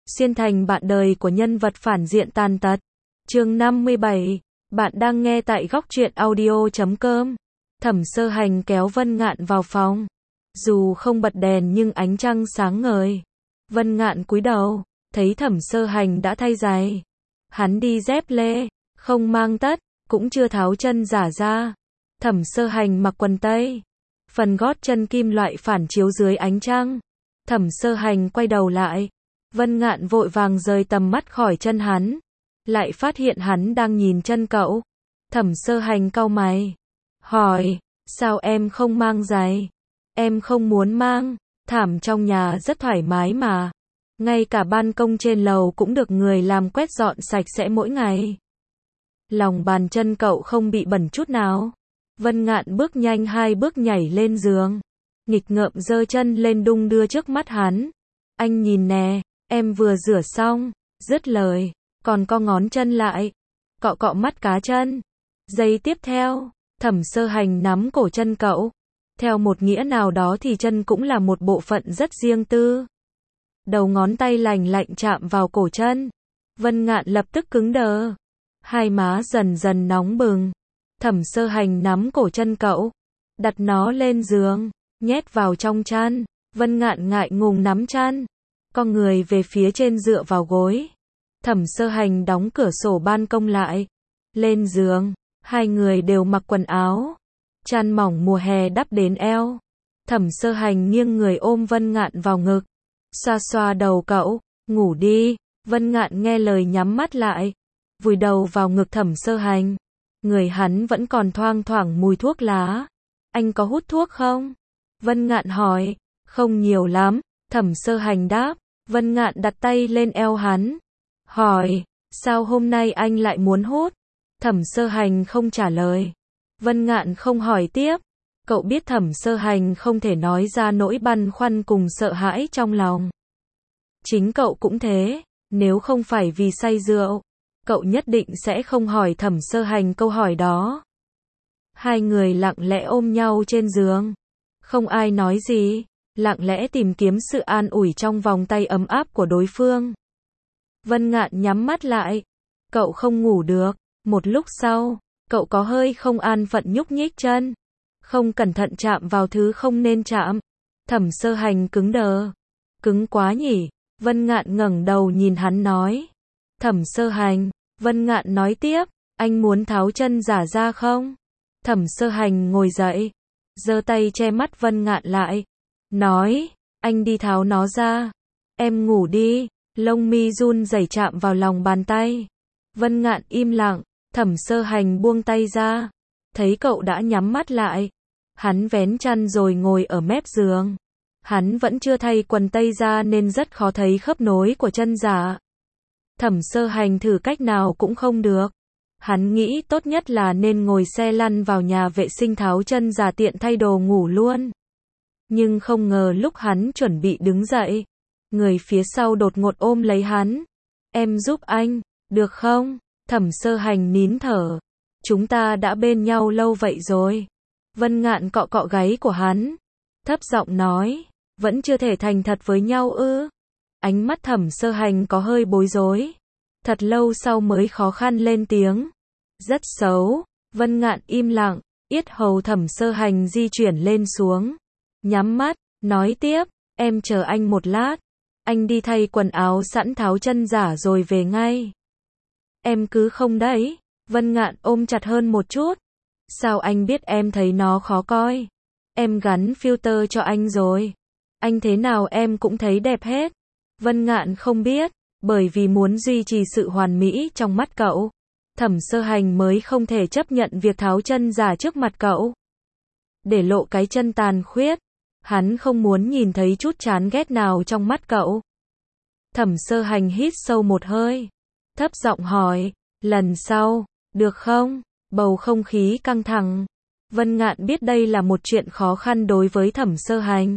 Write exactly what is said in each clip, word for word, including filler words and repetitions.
xuyên thành bạn đời của nhân vật phản diện tàn tật. Chương năm mươi bảy, bạn đang nghe tại góc truyện audio chấm com. Thẩm Sơ Hành kéo Vân Ngạn vào phòng. Dù không bật đèn nhưng ánh trăng sáng ngời. Vân Ngạn cúi đầu, thấy Thẩm Sơ Hành đã thay giày. Hắn đi dép lê, không mang tất, cũng chưa tháo chân giả ra. Thẩm Sơ Hành mặc quần tây, phần gót chân kim loại phản chiếu dưới ánh trăng. Thẩm Sơ Hành quay đầu lại, Vân Ngạn vội vàng rời tầm mắt khỏi chân hắn, lại phát hiện hắn đang nhìn chân cậu. Thẩm Sơ Hành cau mày, hỏi, sao em không mang giày? Em không muốn mang, thảm trong nhà rất thoải mái mà. Ngay cả ban công trên lầu cũng được người làm quét dọn sạch sẽ mỗi ngày. Lòng bàn chân cậu không bị bẩn chút nào. Vân Ngạn bước nhanh hai bước nhảy lên giường, nghịch ngợm giơ chân lên đung đưa trước mắt hắn. Anh nhìn nè, em vừa rửa xong. Dứt lời, còn co ngón chân lại, cọ cọ mắt cá chân. Giây tiếp theo, Thẩm Sơ Hành nắm cổ chân cậu. Theo một nghĩa nào đó thì chân cũng là một bộ phận rất riêng tư. Đầu ngón tay lành lạnh chạm vào cổ chân. Vân Ngạn lập tức cứng đờ, hai má dần dần nóng bừng. Thẩm Sơ Hành nắm cổ chân cậu, đặt nó lên giường, nhét vào trong chăn. Vân Ngạn ngại ngùng nắm chăn, con người về phía trên dựa vào gối. Thẩm Sơ Hành đóng cửa sổ ban công lại. Lên giường, hai người đều mặc quần áo, chăn mỏng mùa hè đắp đến eo. Thẩm Sơ Hành nghiêng người ôm Vân Ngạn vào ngực, xoa xoa đầu cậu, ngủ đi. Vân Ngạn nghe lời nhắm mắt lại, vùi đầu vào ngực Thẩm Sơ Hành. Người hắn vẫn còn thoang thoảng mùi thuốc lá. Anh có hút thuốc không? Vân Ngạn hỏi. Không nhiều lắm, Thẩm Sơ Hành đáp. Vân Ngạn đặt tay lên eo hắn, hỏi, sao hôm nay anh lại muốn hút? Thẩm Sơ Hành không trả lời. Vân Ngạn không hỏi tiếp. Cậu biết Thẩm Sơ Hành không thể nói ra nỗi băn khoăn cùng sợ hãi trong lòng. Chính cậu cũng thế, nếu không phải vì say rượu, cậu nhất định sẽ không hỏi Thẩm Sơ Hành câu hỏi đó. Hai người lặng lẽ ôm nhau trên giường, không ai nói gì, lặng lẽ tìm kiếm sự an ủi trong vòng tay ấm áp của đối phương. Vân Ngạn nhắm mắt lại, cậu không ngủ được. Một lúc sau, cậu có hơi không an phận nhúc nhích chân, không cẩn thận chạm vào thứ không nên chạm. Thẩm Sơ Hành cứng đờ. Cứng quá nhỉ? Vân Ngạn ngẩng đầu nhìn hắn nói. Thẩm Sơ Hành, Vân Ngạn nói tiếp, anh muốn tháo chân giả ra không? Thẩm Sơ Hành ngồi dậy, giơ tay che mắt Vân Ngạn lại, nói, anh đi tháo nó ra. Em ngủ đi. Lông mi run rẩy chạm vào lòng bàn tay. Vân Ngạn im lặng. Thẩm Sơ Hành buông tay ra, thấy cậu đã nhắm mắt lại. Hắn vén chăn rồi ngồi ở mép giường. Hắn vẫn chưa thay quần tây ra nên rất khó thấy khớp nối của chân giả. Thẩm Sơ Hành thử cách nào cũng không được. Hắn nghĩ tốt nhất là nên ngồi xe lăn vào nhà vệ sinh tháo chân giả tiện thay đồ ngủ luôn. Nhưng không ngờ lúc hắn chuẩn bị đứng dậy, người phía sau đột ngột ôm lấy hắn. Em giúp anh, được không? Thẩm Sơ Hành nín thở. Chúng ta đã bên nhau lâu vậy rồi. Vân Ngạn cọ cọ gáy của hắn, thấp giọng nói, vẫn chưa thể thành thật với nhau ư? Ánh mắt Thẩm Sơ Hành có hơi bối rối. Thật lâu sau mới khó khăn lên tiếng. Rất xấu. Vân Ngạn im lặng, yết hầu Thẩm Sơ Hành di chuyển lên xuống. Nhắm mắt, nói tiếp, em chờ anh một lát. Anh đi thay quần áo sẵn tháo chân giả rồi về ngay. Em cứ không đấy. Vân Ngạn ôm chặt hơn một chút. Sao anh biết em thấy nó khó coi? Em gắn filter cho anh rồi. Anh thế nào em cũng thấy đẹp hết. Vân Ngạn không biết, bởi vì muốn duy trì sự hoàn mỹ trong mắt cậu, Thẩm Sơ Hành mới không thể chấp nhận việc tháo chân giả trước mặt cậu. Để lộ cái chân tàn khuyết, hắn không muốn nhìn thấy chút chán ghét nào trong mắt cậu. Thẩm Sơ Hành hít sâu một hơi, thấp giọng hỏi, lần sau, được không? Bầu không khí căng thẳng. Vân Ngạn biết đây là một chuyện khó khăn đối với Thẩm Sơ Hành.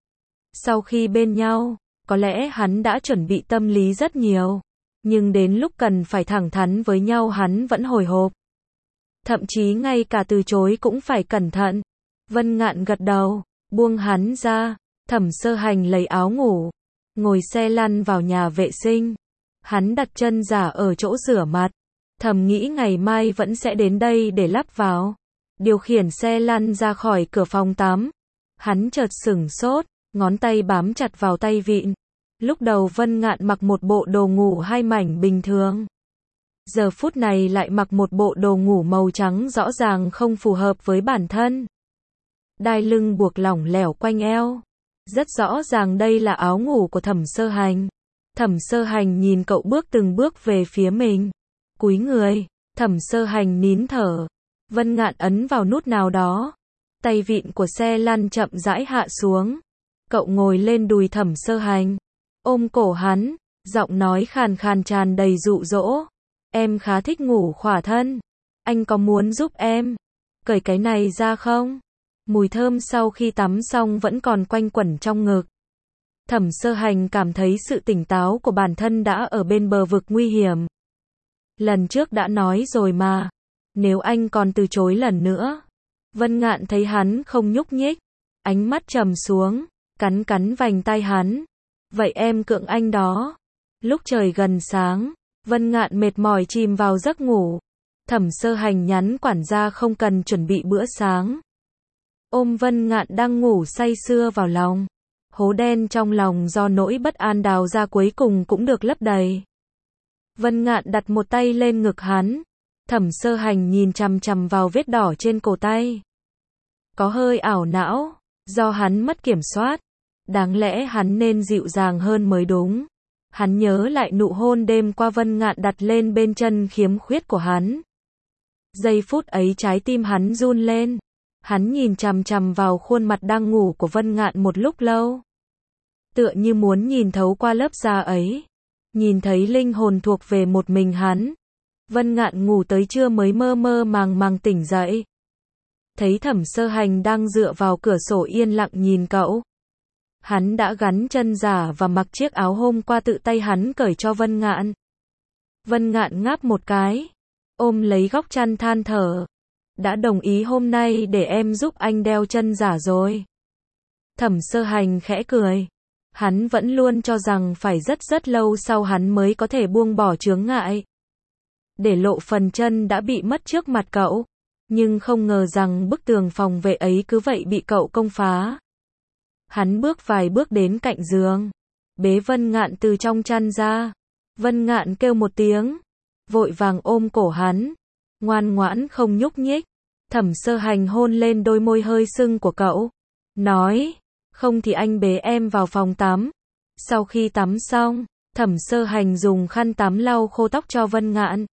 Sau khi bên nhau, có lẽ hắn đã chuẩn bị tâm lý rất nhiều, nhưng đến lúc cần phải thẳng thắn với nhau hắn vẫn hồi hộp. Thậm chí ngay cả từ chối cũng phải cẩn thận. Vân Ngạn gật đầu, buông hắn ra. Thẩm Sơ Hành lấy áo ngủ, ngồi xe lăn vào nhà vệ sinh. Hắn đặt chân giả ở chỗ rửa mặt, thầm nghĩ ngày mai vẫn sẽ đến đây để lắp vào. Điều khiển xe lăn ra khỏi cửa phòng tắm. Hắn chợt sửng sốt, ngón tay bám chặt vào tay vịn. Lúc đầu Vân Ngạn mặc một bộ đồ ngủ hai mảnh bình thường. Giờ phút này lại mặc một bộ đồ ngủ màu trắng rõ ràng không phù hợp với bản thân. Đai lưng buộc lỏng lẻo quanh eo. Rất rõ ràng đây là áo ngủ của Thẩm Sơ Hành. Thẩm Sơ Hành nhìn cậu bước từng bước về phía mình. Cúi người, Thẩm Sơ Hành nín thở. Vân Ngạn ấn vào nút nào đó. Tay vịn của xe lăn chậm rãi hạ xuống. Cậu ngồi lên đùi Thẩm Sơ Hành, ôm cổ hắn, giọng nói khàn khàn tràn đầy dụ dỗ. Em khá thích ngủ khỏa thân. Anh có muốn giúp em cởi cái này ra không? Mùi thơm sau khi tắm xong vẫn còn quanh quẩn trong ngực. Thẩm Sơ Hành cảm thấy sự tỉnh táo của bản thân đã ở bên bờ vực nguy hiểm. Lần trước đã nói rồi mà. Nếu anh còn từ chối lần nữa. Vân Ngạn thấy hắn không nhúc nhích. Ánh mắt trầm xuống. Cắn cắn vành tai hắn. Vậy em cưỡng anh đó. Lúc trời gần sáng. Vân Ngạn mệt mỏi chìm vào giấc ngủ. Thẩm Sơ Hành nhắn quản gia không cần chuẩn bị bữa sáng. Ôm Vân Ngạn đang ngủ say sưa vào lòng. Hố đen trong lòng do nỗi bất an đào ra cuối cùng cũng được lấp đầy. Vân Ngạn đặt một tay lên ngực hắn. Thẩm Sơ Hành nhìn chằm chằm vào vết đỏ trên cổ tay. Có hơi ảo não, do hắn mất kiểm soát. Đáng lẽ hắn nên dịu dàng hơn mới đúng. Hắn nhớ lại nụ hôn đêm qua Vân Ngạn đặt lên bên chân khiếm khuyết của hắn. Giây phút ấy trái tim hắn run lên. Hắn nhìn chằm chằm vào khuôn mặt đang ngủ của Vân Ngạn một lúc lâu. Tựa như muốn nhìn thấu qua lớp da ấy. Nhìn thấy linh hồn thuộc về một mình hắn. Vân Ngạn ngủ tới trưa mới mơ mơ màng màng tỉnh dậy. Thấy Thẩm Sơ Hành đang dựa vào cửa sổ yên lặng nhìn cậu. Hắn đã gắn chân giả và mặc chiếc áo hôm qua tự tay hắn cởi cho Vân Ngạn. Vân Ngạn ngáp một cái, ôm lấy góc chăn than thở. Đã đồng ý hôm nay để em giúp anh đeo chân giả rồi. Thẩm Sơ Hành khẽ cười. Hắn vẫn luôn cho rằng phải rất rất lâu sau hắn mới có thể buông bỏ chướng ngại. Để lộ phần chân đã bị mất trước mặt cậu. Nhưng không ngờ rằng bức tường phòng vệ ấy cứ vậy bị cậu công phá. Hắn bước vài bước đến cạnh giường. Bế Vân Ngạn từ trong chăn ra. Vân Ngạn kêu một tiếng. Vội vàng ôm cổ hắn. Ngoan ngoãn không nhúc nhích. Thẩm Sơ Hành hôn lên đôi môi hơi sưng của cậu. Nói. Không thì anh bế em vào phòng tắm. Sau khi tắm xong, Thẩm Sơ Hành dùng khăn tắm lau khô tóc cho Vân Ngạn.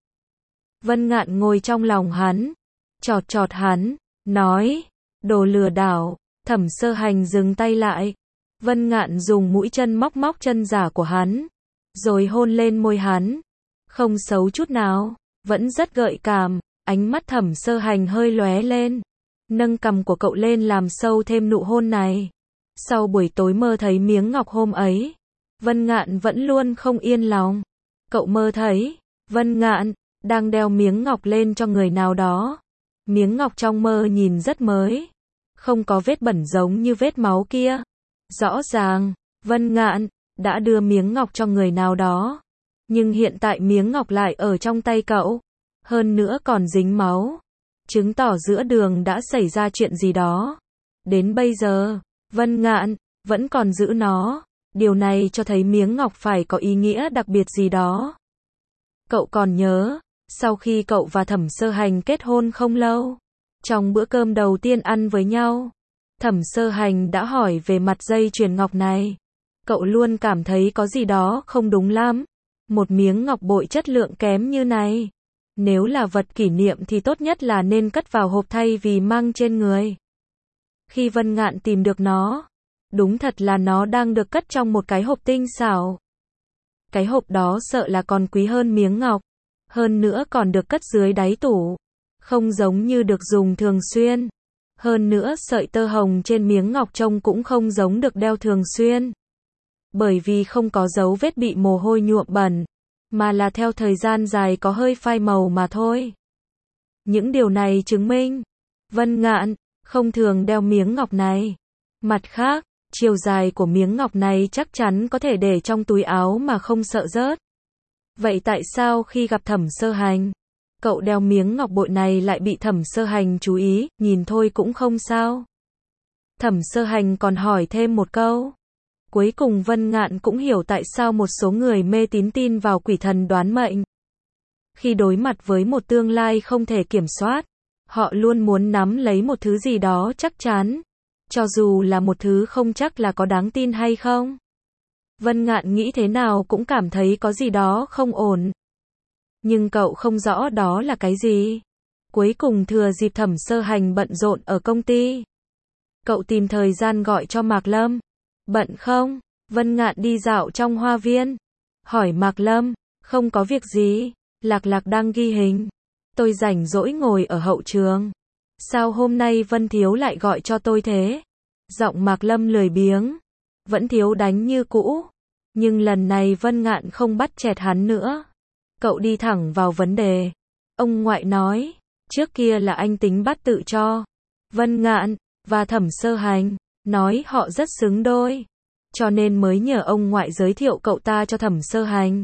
Vân Ngạn ngồi trong lòng hắn. Chọt chọt hắn. Nói. Đồ lừa đảo. Thẩm Sơ Hành dừng tay lại. Vân Ngạn dùng mũi chân móc móc chân giả của hắn. Rồi hôn lên môi hắn. Không xấu chút nào. Vẫn rất gợi cảm. Ánh mắt Thẩm Sơ Hành hơi lóe lên. Nâng cằm của cậu lên làm sâu thêm nụ hôn này. Sau buổi tối mơ thấy miếng ngọc hôm ấy. Vân Ngạn vẫn luôn không yên lòng. Cậu mơ thấy. Vân Ngạn đang đeo miếng ngọc lên cho người nào đó. Miếng ngọc trong mơ nhìn rất mới. Không có vết bẩn giống như vết máu kia. Rõ ràng, Vân Ngạn đã đưa miếng ngọc cho người nào đó. Nhưng hiện tại miếng ngọc lại ở trong tay cậu. Hơn nữa còn dính máu. Chứng tỏ giữa đường đã xảy ra chuyện gì đó. Đến bây giờ, Vân Ngạn vẫn còn giữ nó. Điều này cho thấy miếng ngọc phải có ý nghĩa đặc biệt gì đó. Cậu còn nhớ, sau khi cậu và Thẩm Sơ Hành kết hôn không lâu, trong bữa cơm đầu tiên ăn với nhau, Thẩm Sơ Hành đã hỏi về mặt dây chuyền ngọc này. Cậu luôn cảm thấy có gì đó không đúng lắm. Một miếng ngọc bội chất lượng kém như này. Nếu là vật kỷ niệm thì tốt nhất là nên cất vào hộp thay vì mang trên người. Khi Vân Ngạn tìm được nó, đúng thật là nó đang được cất trong một cái hộp tinh xảo. Cái hộp đó sợ là còn quý hơn miếng ngọc. Hơn nữa còn được cất dưới đáy tủ. Không giống như được dùng thường xuyên. Hơn nữa sợi tơ hồng trên miếng ngọc trông cũng không giống được đeo thường xuyên. Bởi vì không có dấu vết bị mồ hôi nhuộm bẩn. Mà là theo thời gian dài có hơi phai màu mà thôi. Những điều này chứng minh Vân Ngạn không thường đeo miếng ngọc này. Mặt khác, Chiều dài của miếng ngọc này chắc chắn có thể để trong túi áo mà không sợ rớt. Vậy tại sao khi gặp Thẩm Sơ Hành, cậu đeo miếng ngọc bội này lại bị Thẩm Sơ Hành chú ý, nhìn thôi cũng không sao. Thẩm Sơ Hành còn hỏi thêm một câu. Cuối cùng Vân Ngạn cũng hiểu tại sao một số người mê tín tin vào quỷ thần đoán mệnh. Khi đối mặt với một tương lai không thể kiểm soát, họ luôn muốn nắm lấy một thứ gì đó chắc chắn, cho dù là một thứ không chắc là có đáng tin hay không. Vân Ngạn nghĩ thế nào cũng cảm thấy có gì đó không ổn. Nhưng cậu không rõ đó là cái gì. Cuối cùng thừa dịp Thẩm Sơ Hành bận rộn ở công ty, cậu tìm thời gian gọi cho Mạc Lâm. Bận không? Vân Ngạn đi dạo trong hoa viên, hỏi Mạc Lâm. Không có việc gì, Lạc Lạc đang ghi hình. Tôi rảnh rỗi ngồi ở hậu trường. Sao hôm nay Vân Thiếu lại gọi cho tôi thế? Giọng Mạc Lâm lười biếng. Vẫn Thiếu đánh như cũ. Nhưng lần này Vân Ngạn không bắt chẹt hắn nữa. Cậu đi thẳng vào vấn đề. Ông ngoại nói, trước kia là anh tính bắt tự cho Vân Ngạn và Thẩm Sơ Hành, nói họ rất xứng đôi, cho nên mới nhờ ông ngoại giới thiệu cậu ta cho Thẩm Sơ Hành.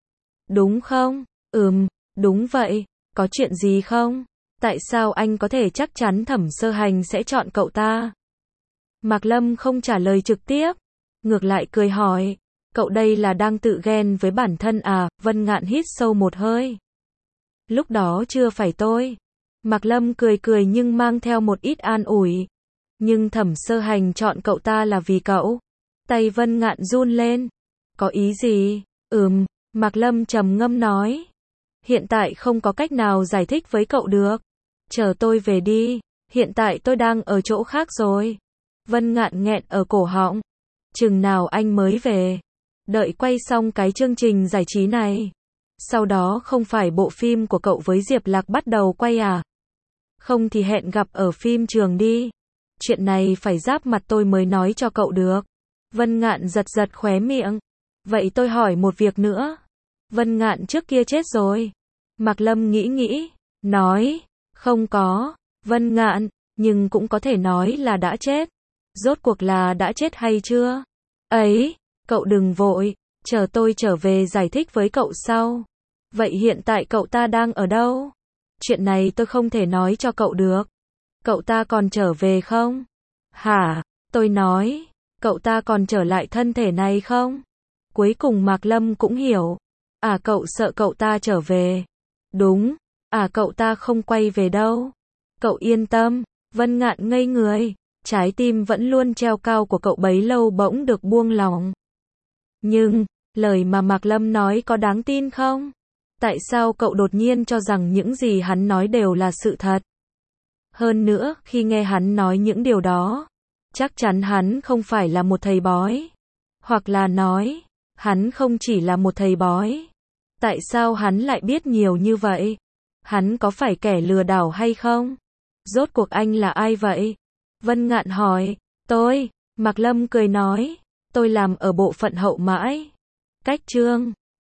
Đúng không? Ừm, đúng vậy. Có chuyện gì không? Tại sao anh có thể chắc chắn Thẩm Sơ Hành sẽ chọn cậu ta? Mạc Lâm không trả lời trực tiếp, ngược lại cười hỏi, cậu đây là đang tự ghen với bản thân à? Vân Ngạn hít sâu một hơi. Lúc đó chưa phải tôi. Mạc Lâm cười cười nhưng mang theo một ít an ủi. Nhưng Thẩm Sơ Hành chọn cậu ta là vì cậu. Tay Vân Ngạn run lên. Có ý gì? Ừm, Mạc Lâm trầm ngâm nói. Hiện tại không có cách nào giải thích với cậu được. Chờ tôi về đi, hiện tại tôi đang ở chỗ khác rồi. Vân Ngạn nghẹn ở cổ họng. Chừng nào anh mới về? Đợi quay xong cái chương trình giải trí này. Sau đó không phải bộ phim của cậu với Diệp Lạc bắt đầu quay à? Không thì hẹn gặp ở phim trường đi. Chuyện này phải giáp mặt tôi mới nói cho cậu được. Vân Ngạn giật giật khóe miệng. Vậy tôi hỏi một việc nữa. Vân Ngạn trước kia chết rồi. Mạc Lâm nghĩ nghĩ, nói, không có. Vân Ngạn, nhưng cũng có thể nói là đã chết. Rốt cuộc là đã chết hay chưa? Ấy, cậu đừng vội, chờ tôi trở về giải thích với cậu sau. Vậy hiện tại cậu ta đang ở đâu? Chuyện này tôi không thể nói cho cậu được. Cậu ta còn trở về không? Hả? Tôi nói, cậu ta còn trở lại thân thể này không? Cuối cùng Mạc Lâm cũng hiểu. À, cậu sợ cậu ta trở về. Đúng. À, cậu ta không quay về đâu. Cậu yên tâm. Vân Ngạn ngây người. Trái tim vẫn luôn treo cao của cậu bấy lâu bỗng được buông lỏng. Nhưng, lời mà Mạc Lâm nói có đáng tin không? Tại sao cậu đột nhiên cho rằng những gì hắn nói đều là sự thật? Hơn nữa, khi nghe hắn nói những điều đó, chắc chắn hắn không phải là một thầy bói. Hoặc là nói, hắn không chỉ là một thầy bói. Tại sao hắn lại biết nhiều như vậy? Hắn có phải kẻ lừa đảo hay không? Rốt cuộc anh là ai vậy? Vân Ngạn hỏi. Tôi, Mạc Lâm cười nói, tôi làm ở bộ phận hậu mãi. Cách chương